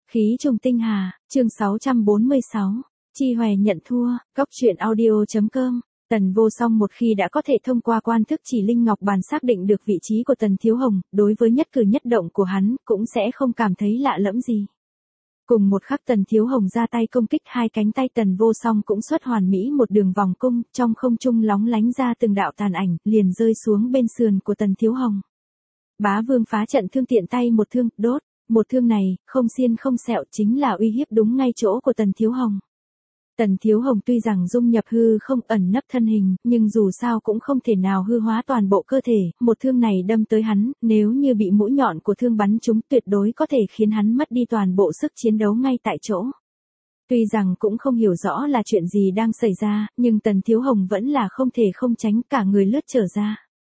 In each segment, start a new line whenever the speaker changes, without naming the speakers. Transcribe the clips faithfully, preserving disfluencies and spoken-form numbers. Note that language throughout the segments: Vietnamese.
Khí trùng tinh hà, chương sáu trăm bốn mươi sáu, Chi Hoè nhận thua, góc truyện audio chấm com. Tần Vô Song một khi đã có thể thông qua quan thức chỉ linh ngọc bàn xác định được vị trí của Tần Thiếu Hồng, đối với nhất cử nhất động của hắn, cũng sẽ không cảm thấy lạ lẫm gì. Cùng một khắc Tần Thiếu Hồng ra tay công kích, hai cánh tay Tần Vô Song cũng xuất hoàn mỹ một đường vòng cung, trong không trung lóng lánh ra từng đạo tàn ảnh, liền rơi xuống bên sườn của Tần Thiếu Hồng. Bá Vương phá trận thương tiện tay một thương, đốt. Một thương này, không xiên không sẹo, chính là uy hiếp đúng ngay chỗ của Tần Thiếu Hồng. Tần Thiếu Hồng tuy rằng dung nhập hư không ẩn nấp thân hình, nhưng dù sao cũng không thể nào hư hóa toàn bộ cơ thể, một thương này đâm tới hắn, nếu như bị mũi nhọn của thương bắn trúng tuyệt đối có thể khiến hắn mất đi toàn bộ sức chiến đấu ngay tại chỗ. Tuy rằng cũng không hiểu rõ là chuyện gì đang xảy ra, nhưng Tần Thiếu Hồng vẫn là không thể không tránh, cả người lướt trở ra.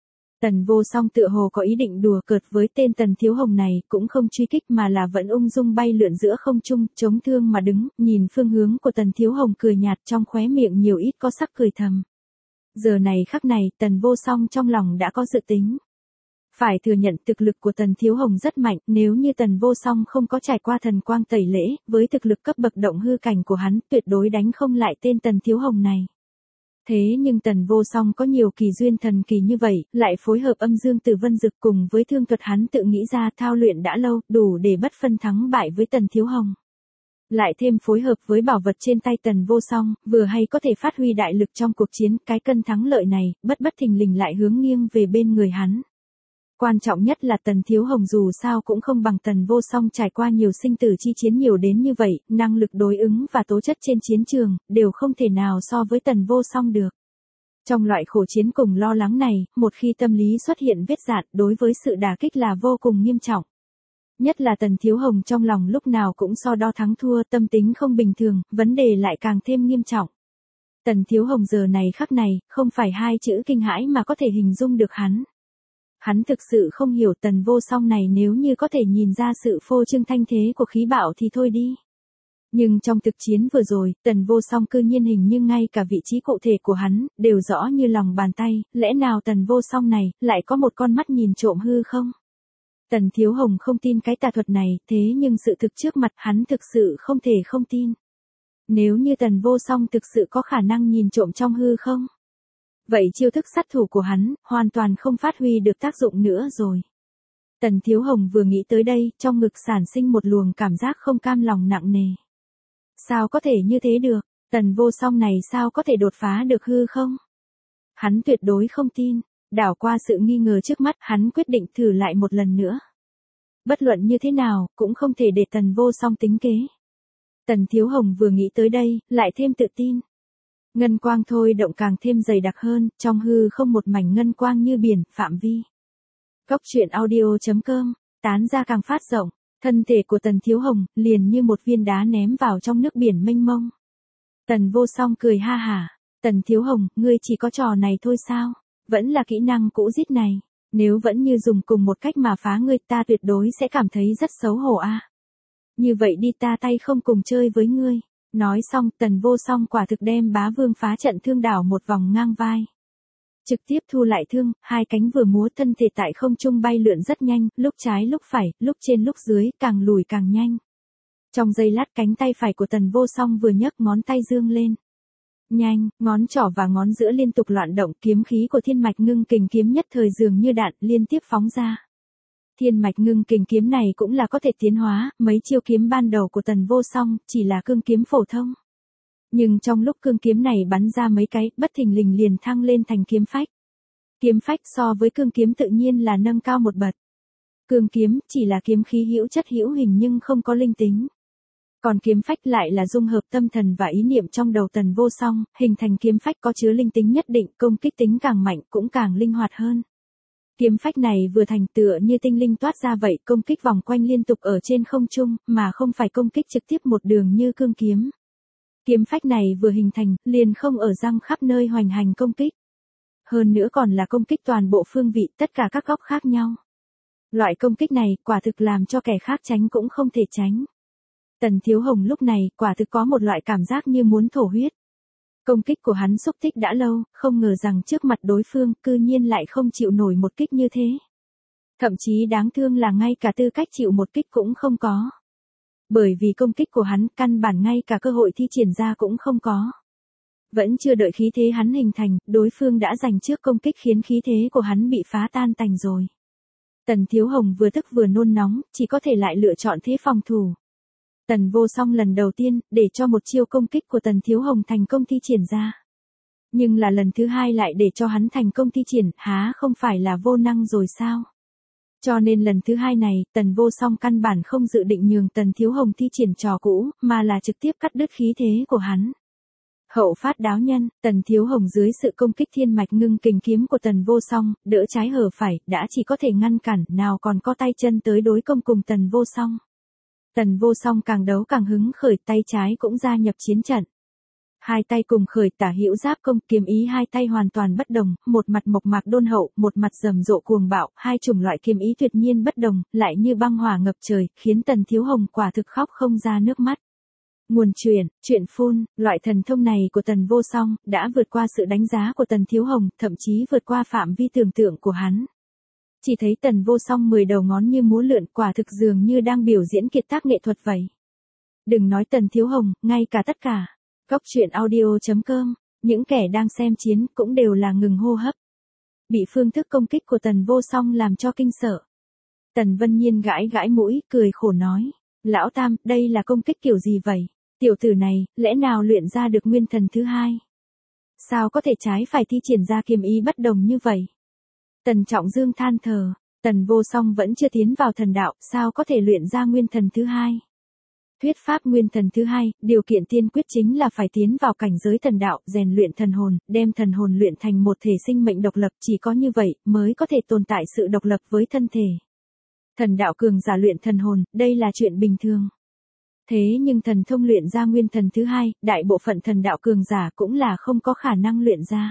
Tần Vô Song tựa hồ có ý định đùa cợt với tên Tần Thiếu Hồng này, cũng không truy kích mà là vẫn ung dung bay lượn giữa không trung, chống thương mà đứng, nhìn phương hướng của Tần Thiếu Hồng cười nhạt, trong khóe miệng nhiều ít có sắc cười thầm. Giờ này khắc này, Tần Vô Song trong lòng đã có dự tính. Phải thừa nhận thực lực của Tần Thiếu Hồng rất mạnh, nếu như Tần Vô Song không có trải qua thần quang tẩy lễ, với thực lực cấp bậc động hư cảnh của hắn, tuyệt đối đánh không lại tên Tần Thiếu Hồng này. Thế nhưng Tần Vô Song có nhiều kỳ duyên thần kỳ như vậy, lại phối hợp âm dương tử vân dực cùng với thương thuật hắn tự nghĩ ra thao luyện đã lâu, đủ để bất phân thắng bại với Tần Thiếu Hồng. Lại thêm phối hợp với bảo vật trên tay Tần Vô Song, vừa hay có thể phát huy đại lực trong cuộc chiến, cái cân thắng lợi này, bất bất thình lình lại hướng nghiêng về bên người hắn. Quan trọng nhất là Tần Thiếu Hồng dù sao cũng không bằng Tần Vô Song trải qua nhiều sinh tử chi chiến nhiều đến như vậy, năng lực đối ứng và tố chất trên chiến trường, đều không thể nào so với Tần Vô Song được. Trong loại khổ chiến cùng lo lắng này, một khi tâm lý xuất hiện vết rạn, đối với sự đả kích là vô cùng nghiêm trọng. Nhất là Tần Thiếu Hồng trong lòng lúc nào cũng so đo thắng thua, tâm tính không bình thường, vấn đề lại càng thêm nghiêm trọng. Tần Thiếu Hồng giờ này khắc này, không phải hai chữ kinh hãi mà có thể hình dung được hắn. Hắn thực sự không hiểu Tần Vô Song này, nếu như có thể nhìn ra sự phô trương thanh thế của khí bạo thì thôi đi. Nhưng trong thực chiến vừa rồi, Tần Vô Song cư nhiên hình như ngay cả vị trí cụ thể của hắn, đều rõ như lòng bàn tay, lẽ nào Tần Vô Song này, lại có một con mắt nhìn trộm hư không? Tần Thiếu Hồng không tin cái tà thuật này, thế nhưng sự thực trước mặt hắn thực sự không thể không tin. Nếu như Tần Vô Song thực sự có khả năng nhìn trộm trong hư không? Vậy chiêu thức sát thủ của hắn, hoàn toàn không phát huy được tác dụng nữa rồi. Tần Thiếu Hồng vừa nghĩ tới đây, trong ngực sản sinh một luồng cảm giác không cam lòng nặng nề. Sao có thể như thế được, Tần Vô Song này sao có thể đột phá được hư không? Hắn tuyệt đối không tin, đảo qua sự nghi ngờ trước mắt, hắn quyết định thử lại một lần nữa. Bất luận như thế nào, cũng không thể để Tần Vô Song tính kế. Tần Thiếu Hồng vừa nghĩ tới đây, lại thêm tự tin. Ngân quang thôi động càng thêm dày đặc hơn, trong hư không một mảnh ngân quang như biển, phạm vi. Góc truyện audio chấm com, tán ra càng phát rộng, thân thể của Tần Thiếu Hồng, liền như một viên đá ném vào trong nước biển mênh mông. Tần Vô Song cười ha hả, Tần Thiếu Hồng, ngươi chỉ có trò này thôi sao, vẫn là kỹ năng cũ rít này, nếu vẫn như dùng cùng một cách mà phá ngươi ta tuyệt đối sẽ cảm thấy rất xấu hổ a. Như vậy đi ta tay không cùng chơi với ngươi. Nói xong, Tần Vô Song quả thực đem Bá Vương phá trận thương đảo một vòng ngang vai. Trực tiếp thu lại thương, hai cánh vừa múa, thân thể tại không trung bay lượn rất nhanh, lúc trái lúc phải, lúc trên lúc dưới, càng lùi càng nhanh. Trong giây lát cánh tay phải của Tần Vô Song vừa nhấc, ngón tay dương lên. Nhanh, ngón trỏ và ngón giữa liên tục loạn động, kiếm khí của thiên mạch ngưng kình kiếm nhất thời dường như đạn, liên tiếp phóng ra. Thiên mạch ngưng kình kiếm này cũng là có thể tiến hóa, mấy chiêu kiếm ban đầu của Tần Vô Song, chỉ là cương kiếm phổ thông. Nhưng trong lúc cương kiếm này bắn ra mấy cái, bất thình lình liền thăng lên thành kiếm phách. Kiếm phách so với cương kiếm tự nhiên là nâng cao một bậc. Cương kiếm, chỉ là kiếm khí hữu chất hữu hình nhưng không có linh tính. Còn kiếm phách lại là dung hợp tâm thần và ý niệm trong đầu Tần Vô Song, hình thành kiếm phách có chứa linh tính nhất định, công kích tính càng mạnh cũng càng linh hoạt hơn. Kiếm phách này vừa thành tựa như tinh linh toát ra vậy, công kích vòng quanh liên tục ở trên không trung, mà không phải công kích trực tiếp một đường như cương kiếm. Kiếm phách này vừa hình thành, liền không ở răng khắp nơi hoành hành công kích. Hơn nữa còn là công kích toàn bộ phương vị, tất cả các góc khác nhau. Loại công kích này, quả thực làm cho kẻ khác tránh cũng không thể tránh. Tần Thiếu Hồng lúc này, quả thực có một loại cảm giác như muốn thổ huyết. Công kích của hắn xúc tích đã lâu, không ngờ rằng trước mặt đối phương, cư nhiên lại không chịu nổi một kích như thế. Thậm chí đáng thương là ngay cả tư cách chịu một kích cũng không có. Bởi vì công kích của hắn, căn bản ngay cả cơ hội thi triển ra cũng không có. Vẫn chưa đợi khí thế hắn hình thành, đối phương đã giành trước công kích khiến khí thế của hắn bị phá tan tành rồi. Tần Thiếu Hồng vừa tức vừa nôn nóng, chỉ có thể lại lựa chọn thế phòng thủ. Tần Vô Song lần đầu tiên, để cho một chiêu công kích của Tần Thiếu Hồng thành công thi triển ra. Nhưng là lần thứ hai lại để cho hắn thành công thi triển, há không phải là vô năng rồi sao? Cho nên lần thứ hai này, Tần Vô Song căn bản không dự định nhường Tần Thiếu Hồng thi triển trò cũ, mà là trực tiếp cắt đứt khí thế của hắn. Hậu phát đáo nhân, Tần Thiếu Hồng dưới sự công kích thiên mạch ngưng kình kiếm của Tần Vô Song, đỡ trái hở phải, đã chỉ có thể ngăn cản, nào còn có tay chân tới đối công cùng Tần Vô Song. Tần Vô Song càng đấu càng hứng khởi, tay trái cũng gia nhập chiến trận. Hai tay cùng khởi tả hữu giáp công, kiếm ý hai tay hoàn toàn bất đồng, một mặt mộc mạc đôn hậu, một mặt rầm rộ cuồng bạo, hai chủng loại kiếm ý tuyệt nhiên bất đồng, lại như băng hỏa ngập trời, khiến Tần Thiếu Hồng quả thực khóc không ra nước mắt. Nguồn truyền, chuyện phun, loại thần thông này của Tần Vô Song, đã vượt qua sự đánh giá của Tần Thiếu Hồng, thậm chí vượt qua phạm vi tưởng tượng của hắn. Chỉ thấy Tần Vô Song mười đầu ngón như múa lượn, quả thực dường như đang biểu diễn kiệt tác nghệ thuật vậy. Đừng nói Tần Thiếu Hồng, ngay cả tất cả. Cóc truyện audio chấm com, những kẻ đang xem chiến cũng đều là ngừng hô hấp. Bị phương thức công kích của Tần Vô Song làm cho kinh sợ. Tần Vân Nhiên gãi gãi mũi, cười khổ nói. Lão Tam, đây là công kích kiểu gì vậy? Tiểu tử này, lẽ nào luyện ra được nguyên thần thứ hai? Sao có thể trái phải thi triển ra kiếm ý bất đồng như vậy? Tần Trọng Dương than thở, Tần Vô Song vẫn chưa tiến vào thần đạo, sao có thể luyện ra nguyên thần thứ hai? Thuyết pháp nguyên thần thứ hai, điều kiện tiên quyết chính là phải tiến vào cảnh giới thần đạo, rèn luyện thần hồn, đem thần hồn luyện thành một thể sinh mệnh độc lập, chỉ có như vậy mới có thể tồn tại sự độc lập với thân thể. Thần đạo cường giả luyện thần hồn, đây là chuyện bình thường. Thế nhưng thần thông luyện ra nguyên thần thứ hai, đại bộ phận thần đạo cường giả cũng là không có khả năng luyện ra.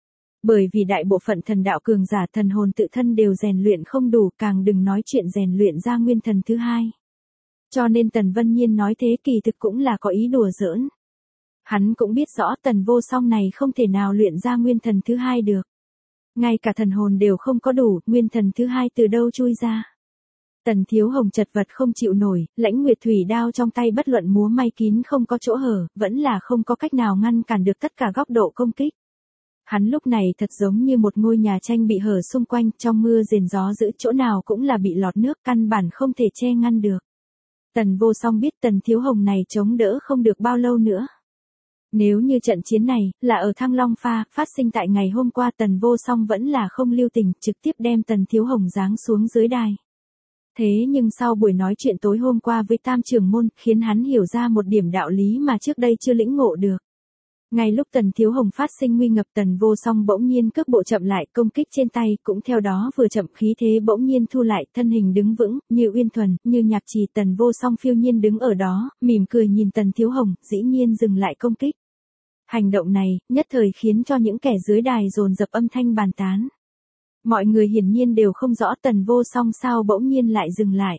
Bởi vì đại bộ phận thần đạo cường giả thần hồn tự thân đều rèn luyện không đủ, càng đừng nói chuyện rèn luyện ra nguyên thần thứ hai. Cho nên Tần Vân Nhiên nói thế kỳ thực cũng là có ý đùa giỡn. Hắn cũng biết rõ Tần Vô Song này không thể nào luyện ra nguyên thần thứ hai được. Ngay cả thần hồn đều không có đủ, nguyên thần thứ hai từ đâu chui ra. Tần Thiếu Hồng chật vật không chịu nổi, Lãnh Nguyệt Thủy đao trong tay bất luận múa may kín không có chỗ hở, vẫn là không có cách nào ngăn cản được tất cả góc độ công kích. Hắn lúc này thật giống như một ngôi nhà tranh bị hở xung quanh, trong mưa rền gió dữ chỗ nào cũng là bị lọt nước, căn bản không thể che ngăn được. Tần Vô Song biết Tần Thiếu Hồng này chống đỡ không được bao lâu nữa. Nếu như trận chiến này là ở Thăng Long Pha, phát sinh tại ngày hôm qua, Tần Vô Song vẫn là không lưu tình, trực tiếp đem Tần Thiếu Hồng giáng xuống dưới đài. Thế nhưng sau buổi nói chuyện tối hôm qua với Tam Trưởng Môn, khiến hắn hiểu ra một điểm đạo lý mà trước đây chưa lĩnh ngộ được. Ngay lúc Tần Thiếu Hồng phát sinh nguy ngập, Tần Vô Song bỗng nhiên cước bộ chậm lại, công kích trên tay cũng theo đó vừa chậm, khí thế bỗng nhiên thu lại, thân hình đứng vững, như uyên thuần, như nhạc trì. Tần Vô Song phiêu nhiên đứng ở đó, mỉm cười nhìn Tần Thiếu Hồng, dĩ nhiên dừng lại công kích. Hành động này, nhất thời khiến cho những kẻ dưới đài dồn dập âm thanh bàn tán. Mọi người hiển nhiên đều không rõ Tần Vô Song sao bỗng nhiên lại dừng lại.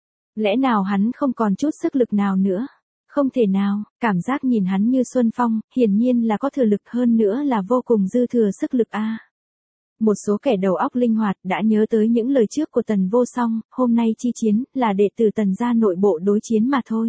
Lẽ nào hắn không còn chút sức lực nào nữa? Không thể nào, cảm giác nhìn hắn như xuân phong, hiển nhiên là có thừa lực, hơn nữa là vô cùng dư thừa sức lực a. À. Một số kẻ đầu óc linh hoạt đã nhớ tới những lời trước của Tần Vô Song, hôm nay chi chiến là đệ tử Tần gia nội bộ đối chiến mà thôi.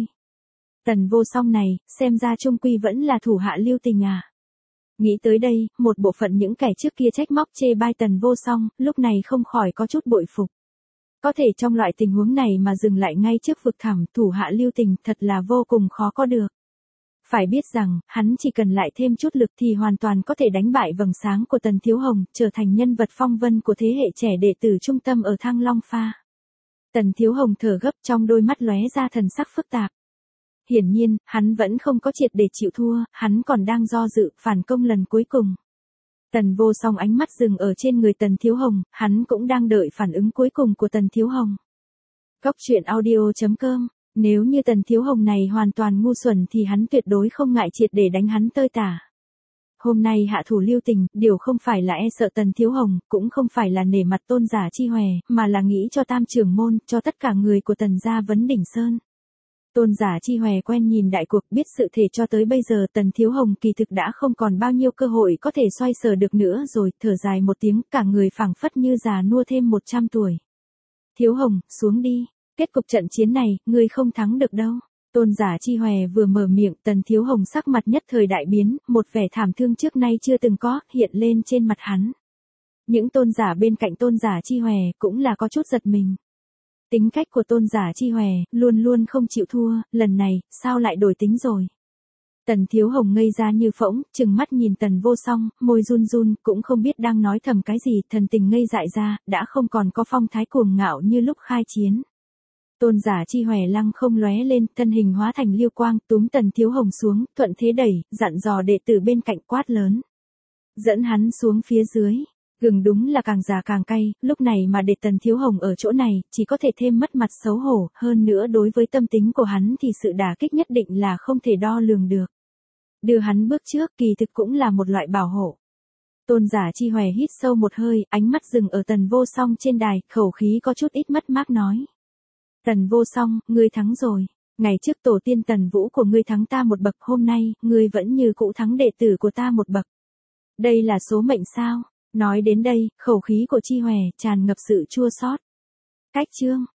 Tần Vô Song này, xem ra trung quy vẫn là thủ hạ lưu tình à. Nghĩ tới đây, một bộ phận những kẻ trước kia trách móc chê bai Tần Vô Song, lúc này không khỏi có chút bội phục. Có thể trong loại tình huống này mà dừng lại ngay trước vực thẳm, thủ hạ lưu tình, thật là vô cùng khó có được. Phải biết rằng, hắn chỉ cần lại thêm chút lực thì hoàn toàn có thể đánh bại vầng sáng của Tần Thiếu Hồng, trở thành nhân vật phong vân của thế hệ trẻ đệ tử trung tâm ở Thăng Long Pha. Tần Thiếu Hồng thở gấp, trong đôi mắt lóe ra thần sắc phức tạp. Hiển nhiên, hắn vẫn không có triệt để chịu thua, hắn còn đang do dự, phản công lần cuối cùng. Tần Vô Song ánh mắt dừng ở trên người Tần Thiếu Hồng, hắn cũng đang đợi phản ứng cuối cùng của Tần Thiếu Hồng. Cóc truyện audio chấm com, nếu như Tần Thiếu Hồng này hoàn toàn ngu xuẩn thì hắn tuyệt đối không ngại triệt để đánh hắn tơi tả. Hôm nay hạ thủ lưu tình, điều không phải là e sợ Tần Thiếu Hồng, cũng không phải là nể mặt Tôn giả Chi Hòe, mà là nghĩ cho Tam Trưởng Môn, cho tất cả người của Tần gia Vấn Đỉnh Sơn. Tôn giả Chi Hòe quen nhìn đại cuộc, biết sự thể cho tới bây giờ Tần Thiếu Hồng kỳ thực đã không còn bao nhiêu cơ hội có thể xoay sở được nữa rồi, thở dài một tiếng, cả người phảng phất như già nua thêm một trăm tuổi. Thiếu Hồng, xuống đi, kết cục trận chiến này, ngươi không thắng được đâu. Tôn giả Chi Hòe vừa mở miệng, Tần Thiếu Hồng sắc mặt nhất thời đại biến, một vẻ thảm thương trước nay chưa từng có, hiện lên trên mặt hắn. Những tôn giả bên cạnh tôn giả Chi Hòe cũng là có chút giật mình. Tính cách của tôn giả Chi Hòe, luôn luôn không chịu thua, lần này, sao lại đổi tính rồi? Tần Thiếu Hồng ngây ra như phỗng, trừng mắt nhìn Tần Vô Song, môi run run, cũng không biết đang nói thầm cái gì, thần tình ngây dại ra, đã không còn có phong thái cuồng ngạo như lúc khai chiến. Tôn giả Chi Hòe lăng không lóe lên, thân hình hóa thành liêu quang, túm Tần Thiếu Hồng xuống, thuận thế đẩy, dặn dò đệ tử bên cạnh quát lớn. Dẫn hắn xuống phía dưới. Gừng đúng là càng già càng cay, lúc này mà để Tần Thiếu Hồng ở chỗ này, chỉ có thể thêm mất mặt xấu hổ, hơn nữa đối với tâm tính của hắn thì sự đả kích nhất định là không thể đo lường được. Đưa hắn bước trước kỳ thực cũng là một loại bảo hộ. Tôn giả Chi Hòe hít sâu một hơi, ánh mắt dừng ở Tần Vô Song trên đài, khẩu khí có chút ít mất mát nói. Tần Vô Song, ngươi thắng rồi. Ngày trước tổ tiên Tần Vũ của ngươi thắng ta một bậc, hôm nay, ngươi vẫn như cũ thắng đệ tử của ta một bậc. Đây là số mệnh sao? Nói đến đây, khẩu khí của Chi Hòe tràn ngập sự chua xót. Cách chương